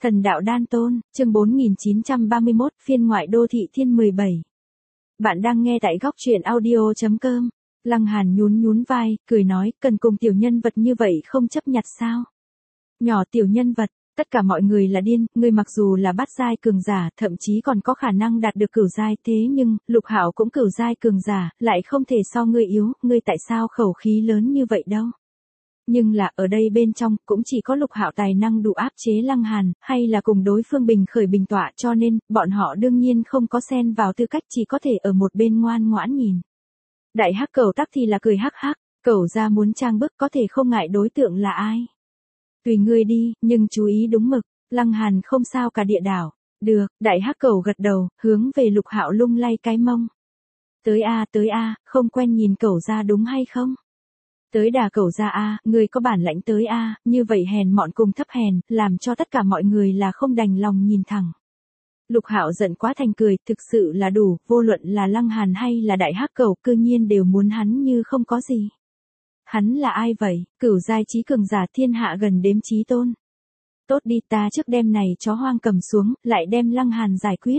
Thần đạo đan tôn, chương 4931, phiên ngoại đô thị thiên 17. Bạn đang nghe tại góc truyện audio.com. Lăng Hàn nhún vai, cười nói, cần cùng tiểu nhân vật như vậy không chấp nhặt sao? Nhỏ tiểu nhân vật, tất cả mọi người là điên, ngươi mặc dù là bát giai cường giả, thậm chí còn có khả năng đạt được cửu giai, thế nhưng, Lục Hạo cũng cửu giai cường giả, lại không thể so ngươi yếu, ngươi tại sao khẩu khí lớn như vậy đâu? Nhưng là ở đây bên trong cũng chỉ có Lục Hạo tài năng đủ áp chế Lăng Hàn, hay là cùng đối phương bình khởi bình tọa, cho nên bọn họ đương nhiên không có xen vào tư cách, chỉ có thể ở một bên ngoan ngoãn nhìn. Đại hắc cẩu tắc thì là cười hắc hắc, cẩu ra muốn trang bức có thể không ngại đối tượng là ai. Tùy ngươi đi, nhưng chú ý đúng mực. Lăng Hàn không sao cả địa đảo. Được, đại hắc cẩu gật đầu, hướng về Lục Hạo lung lay cái mông. Tới a, không quen nhìn cẩu ra đúng hay không? Tới đà cẩu ra a, người có bản lãnh tới a, như vậy hèn mọn cùng thấp hèn, làm cho tất cả mọi người là không đành lòng nhìn thẳng. Lục Hạo giận quá thành cười, thực sự là đủ, vô luận là Lăng Hàn hay là đại hắc cẩu, cư nhiên đều muốn hắn như không có gì. Hắn là ai vậy? Cửu giai chí cường giả thiên hạ gần đếm chí tôn. Tốt đi, ta trước đêm này chó hoang cầm xuống, lại đem Lăng Hàn giải quyết.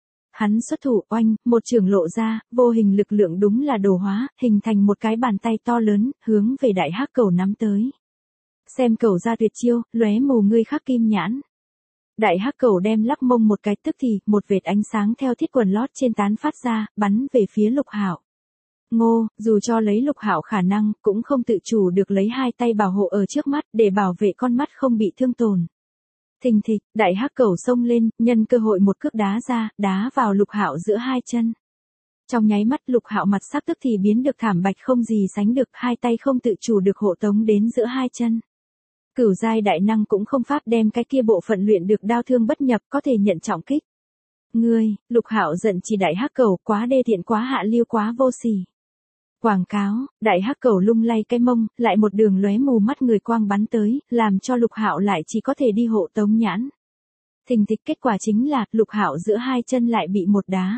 Hắn xuất thủ oanh, một trường lộ ra, vô hình lực lượng đúng là đồ hóa, hình thành một cái bàn tay to lớn, hướng về đại hắc cẩu nắm tới. Xem cẩu ra tuyệt chiêu, lóe mù ngươi khắc kim nhãn. Đại hắc cẩu đem lắc mông một cái, tức thì, một vệt ánh sáng theo thiết quần lót trên tán phát ra, bắn về phía Lục Hạo. Ngô, dù cho lấy Lục Hạo khả năng, cũng không tự chủ được lấy hai tay bảo hộ ở trước mắt, để bảo vệ con mắt không bị thương tổn. Thình thịch, đại hắc cẩu xông lên, nhân cơ hội một cước đá ra, đá vào Lục Hạo giữa hai chân. Trong nháy mắt Lục Hạo mặt sắc tức thì biến được thảm bạch không gì sánh được, hai tay không tự chủ được hộ tống đến giữa hai chân. Cửu giai đại năng cũng không pháp đem cái kia bộ phận luyện được đao thương bất nhập, có thể nhận trọng kích. Ngươi, Lục Hạo giận chỉ đại hắc cẩu, quá đê tiện, quá hạ lưu, quá vô sỉ. Quảng cáo, đại hắc cẩu lung lay cái mông, lại một đường lóe mù mắt người quang bắn tới, làm cho Lục Hạo lại chỉ có thể đi hộ tống nhãn. Thình thịch, kết quả chính là, Lục Hạo giữa hai chân lại bị một đá.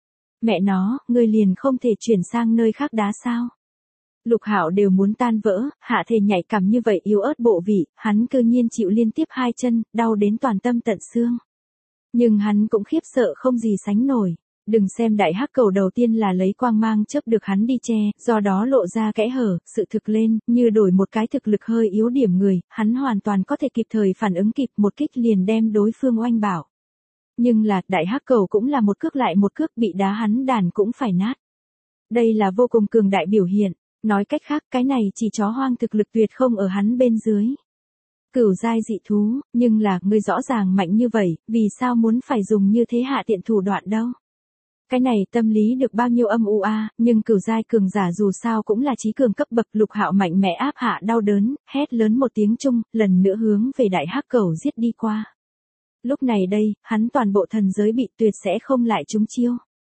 Mẹ nó, ngươi liền không thể chuyển sang nơi khác đá sao? Lục Hạo đều muốn tan vỡ, hạ thể nhạy cảm như vậy yếu ớt bộ vị, hắn cư nhiên chịu liên tiếp hai chân, đau đến toàn tâm tận xương. Nhưng hắn cũng khiếp sợ không gì sánh nổi. Đừng xem đại hắc cẩu đầu tiên là lấy quang mang chớp được hắn đi che, do đó lộ ra kẽ hở, sự thực lên, như đổi một cái thực lực hơi yếu điểm người, hắn hoàn toàn có thể kịp thời phản ứng kịp, một kích liền đem đối phương oanh bảo. Nhưng là, đại hắc cẩu cũng là một cước lại một cước, bị đá hắn đàn cũng phải nát. Đây là vô cùng cường đại biểu hiện, nói cách khác, cái này chỉ chó hoang thực lực tuyệt không ở hắn bên dưới. Cửu giai dị thú, nhưng là, ngươi rõ ràng mạnh như vậy, vì sao muốn phải dùng như thế hạ tiện thủ đoạn đâu? Cái này tâm lý được bao nhiêu âm u a, nhưng cửu giai cường giả dù sao cũng là chí cường cấp bậc. Lục Hạo mạnh mẽ áp hạ đau đớn, hét lớn một tiếng chung, lần nữa hướng về đại hắc cẩu giết đi qua. Lúc này đây, hắn toàn bộ thần giới bị tuyệt sẽ không lại trúng chiêu.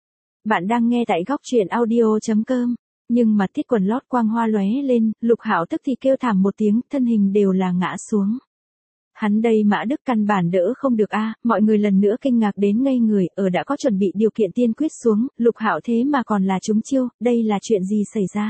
Bạn đang nghe tại góc truyện audio.com, nhưng mà thiết quần lót quang hoa lóe lên, Lục Hạo tức thì kêu thảm một tiếng, thân hình đều là ngã xuống. Hắn đây Mã Đức căn bản đỡ không được a, mọi người lần nữa kinh ngạc đến ngây người, ở đã có chuẩn bị điều kiện tiên quyết xuống, Lục Hạo thế mà còn là trúng chiêu, đây là chuyện gì xảy ra?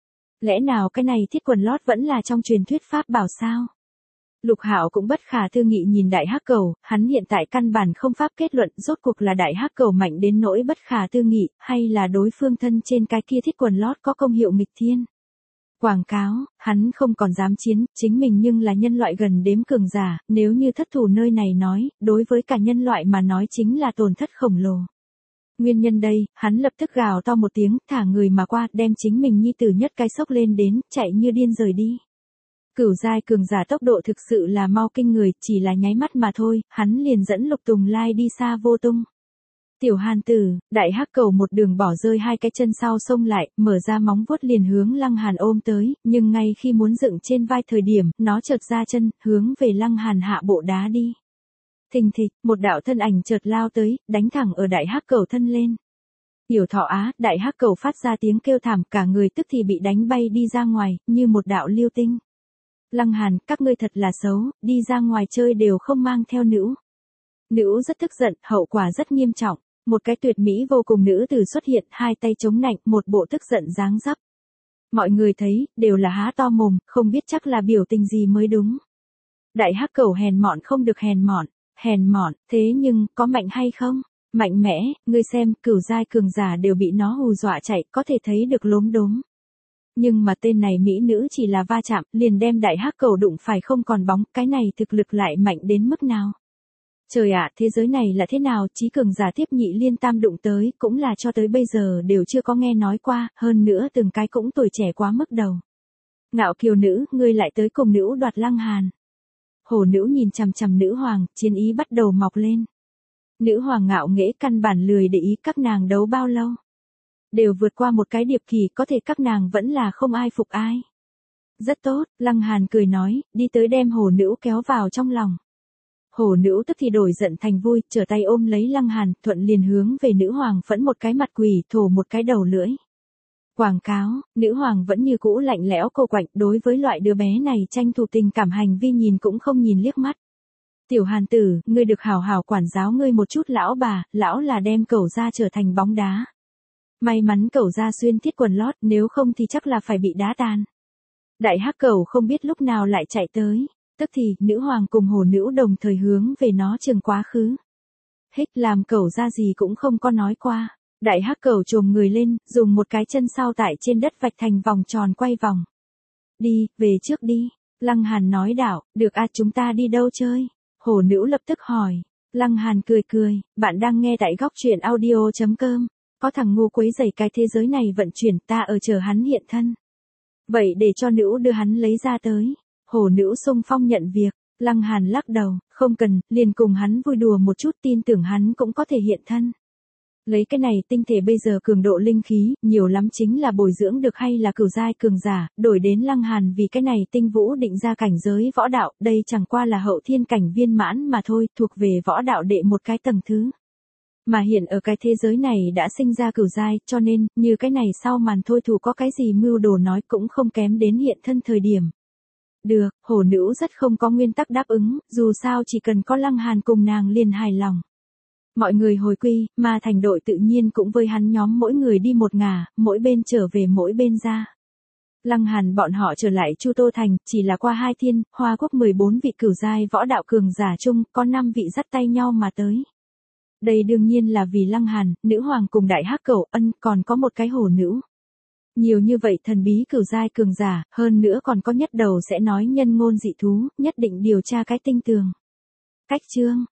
Lẽ nào cái này thiết quần lót vẫn là trong truyền thuyết pháp bảo sao? Lục Hạo cũng bất khả tư nghị nhìn đại hắc cẩu, hắn hiện tại căn bản không pháp kết luận rốt cuộc là đại hắc cẩu mạnh đến nỗi bất khả tư nghị, hay là đối phương thân trên cái kia thiết quần lót có công hiệu nghịch thiên. Quảng cáo, hắn không còn dám chiến, chính mình nhưng là nhân loại gần đếm cường giả, nếu như thất thủ nơi này nói, đối với cả nhân loại mà nói chính là tổn thất khổng lồ. Nguyên nhân đây, hắn lập tức gào to một tiếng, thả người mà qua, đem chính mình nhi tử nhất cái sốc lên đến, chạy như điên rời đi. Cửu giai cường giả tốc độ thực sự là mau kinh người, chỉ là nháy mắt mà thôi, hắn liền dẫn Lục Tùng Lai đi xa vô tung. Tiểu Hàn tử, đại hắc cẩu một đường bỏ rơi hai cái chân sau xông lại, mở ra móng vuốt liền hướng Lăng Hàn ôm tới, nhưng ngay khi muốn dựng trên vai thời điểm, nó chợt ra chân, hướng về Lăng Hàn hạ bộ đá đi. Thình thịch, một đạo thân ảnh chợt lao tới, đánh thẳng ở đại hắc cẩu thân lên. Tiểu Thọ Á, đại hắc cẩu phát ra tiếng kêu thảm, cả người tức thì bị đánh bay đi ra ngoài, như một đạo lưu tinh. Lăng Hàn, các ngươi thật là xấu, đi ra ngoài chơi đều không mang theo nữ. Nữ rất tức giận, hậu quả rất nghiêm trọng. Một cái tuyệt mỹ vô cùng nữ tử xuất hiện, hai tay chống nạnh, một bộ tức giận dáng dấp. Mọi người thấy, đều là há to mồm, không biết chắc là biểu tình gì mới đúng. Đại hắc cẩu hèn mọn không được hèn mọn, Hèn mọn, thế nhưng, có mạnh hay không? Mạnh mẽ, ngươi xem, cửu giai cường giả đều bị nó hù dọa chạy, có thể thấy được lốm đốm. Nhưng mà tên này mỹ nữ chỉ là va chạm, liền đem đại hắc cầu đụng phải không còn bóng, cái này thực lực lại mạnh đến mức nào? Trời ạ, thế giới này là thế nào, chí cường giả tiếp nhị liên tam đụng tới, cũng là cho tới bây giờ đều chưa có nghe nói qua, hơn nữa từng cái cũng tuổi trẻ quá mức đầu. Ngạo kiều nữ, ngươi lại tới cùng nữ đoạt Lăng Hàn. Hổ nữ nhìn chằm chằm nữ hoàng, chiến ý bắt đầu mọc lên. Nữ hoàng ngạo nghễ căn bản lười để ý các nàng đấu bao lâu. Đều vượt qua một cái điệp kỳ, có thể các nàng vẫn là không ai phục ai. Rất tốt, Lăng Hàn cười nói, đi tới đem hổ nữ kéo vào trong lòng. Hổ nữ tức thì đổi giận thành vui, trở tay ôm lấy Lăng Hàn, thuận liền hướng về nữ hoàng phẫn một cái mặt quỷ, thổ một cái đầu lưỡi. Quảng cáo, nữ hoàng vẫn như cũ lạnh lẽo cô quạnh, đối với loại đứa bé này tranh thủ tình cảm hành vi nhìn cũng không nhìn liếc mắt. Tiểu Hàn tử, ngươi được hảo hảo quản giáo ngươi một chút lão bà, lão là đem cẩu ra trở thành bóng đá. May mắn cẩu ra xuyên thiết quần lót, nếu không thì chắc là phải bị đá tan. Đại hắc cẩu không biết lúc nào lại chạy tới, tức thì, nữ hoàng cùng hổ nữ đồng thời hướng về nó trường quá khứ. Hích làm cẩu ra gì cũng không có nói qua. Đại hắc cẩu chồm người lên, dùng một cái chân sau tại trên đất vạch thành vòng tròn quay vòng. Đi, về trước đi. Lăng Hàn nói đảo, được à, chúng ta đi đâu chơi? Hổ nữ lập tức hỏi. Lăng Hàn cười cười, bạn đang nghe tại góc truyện audio.com. Có thằng ngu quấy rầy cái thế giới này vận chuyển, ta ở chờ hắn hiện thân. Vậy để cho nữ đưa hắn lấy ra tới. Hổ nữ xung phong nhận việc. Lăng Hàn lắc đầu, không cần, liền cùng hắn vui đùa một chút, tin tưởng hắn cũng có thể hiện thân. Lấy cái này tinh thể bây giờ cường độ linh khí, nhiều lắm chính là bồi dưỡng được hay là cửu giai cường giả, đổi đến Lăng Hàn vì cái này tinh vũ định ra cảnh giới võ đạo, đây chẳng qua là hậu thiên cảnh viên mãn mà thôi, thuộc về võ đạo đệ một cái tầng thứ. Mà hiện ở cái thế giới này đã sinh ra cửu giai, cho nên, như cái này sau màn thôi thủ có cái gì mưu đồ nói cũng không kém đến hiện thân thời điểm. Được, hổ nữ rất không có nguyên tắc đáp ứng, dù sao chỉ cần có Lăng Hàn cùng nàng liền hài lòng. Mọi người hồi quy, mà thành đội tự nhiên cũng với hắn nhóm mỗi người đi một ngả, mỗi bên trở về mỗi bên ra. Lăng Hàn bọn họ trở lại Chu Tô Thành, chỉ là qua 2 thiên, Hoa Quốc 14 vị cửu giai võ đạo cường giả chung, có 5 vị dắt tay nhau mà tới. Đây đương nhiên là vì Lăng Hàn, nữ hoàng cùng đại hắc cẩu ân, còn có một cái hổ nữ. Nhiều như vậy thần bí cửu giai cường giả, hơn nữa còn có nhất đầu sẽ nói nhân ngôn dị thú, nhất định điều tra cái tinh tường. Cách chương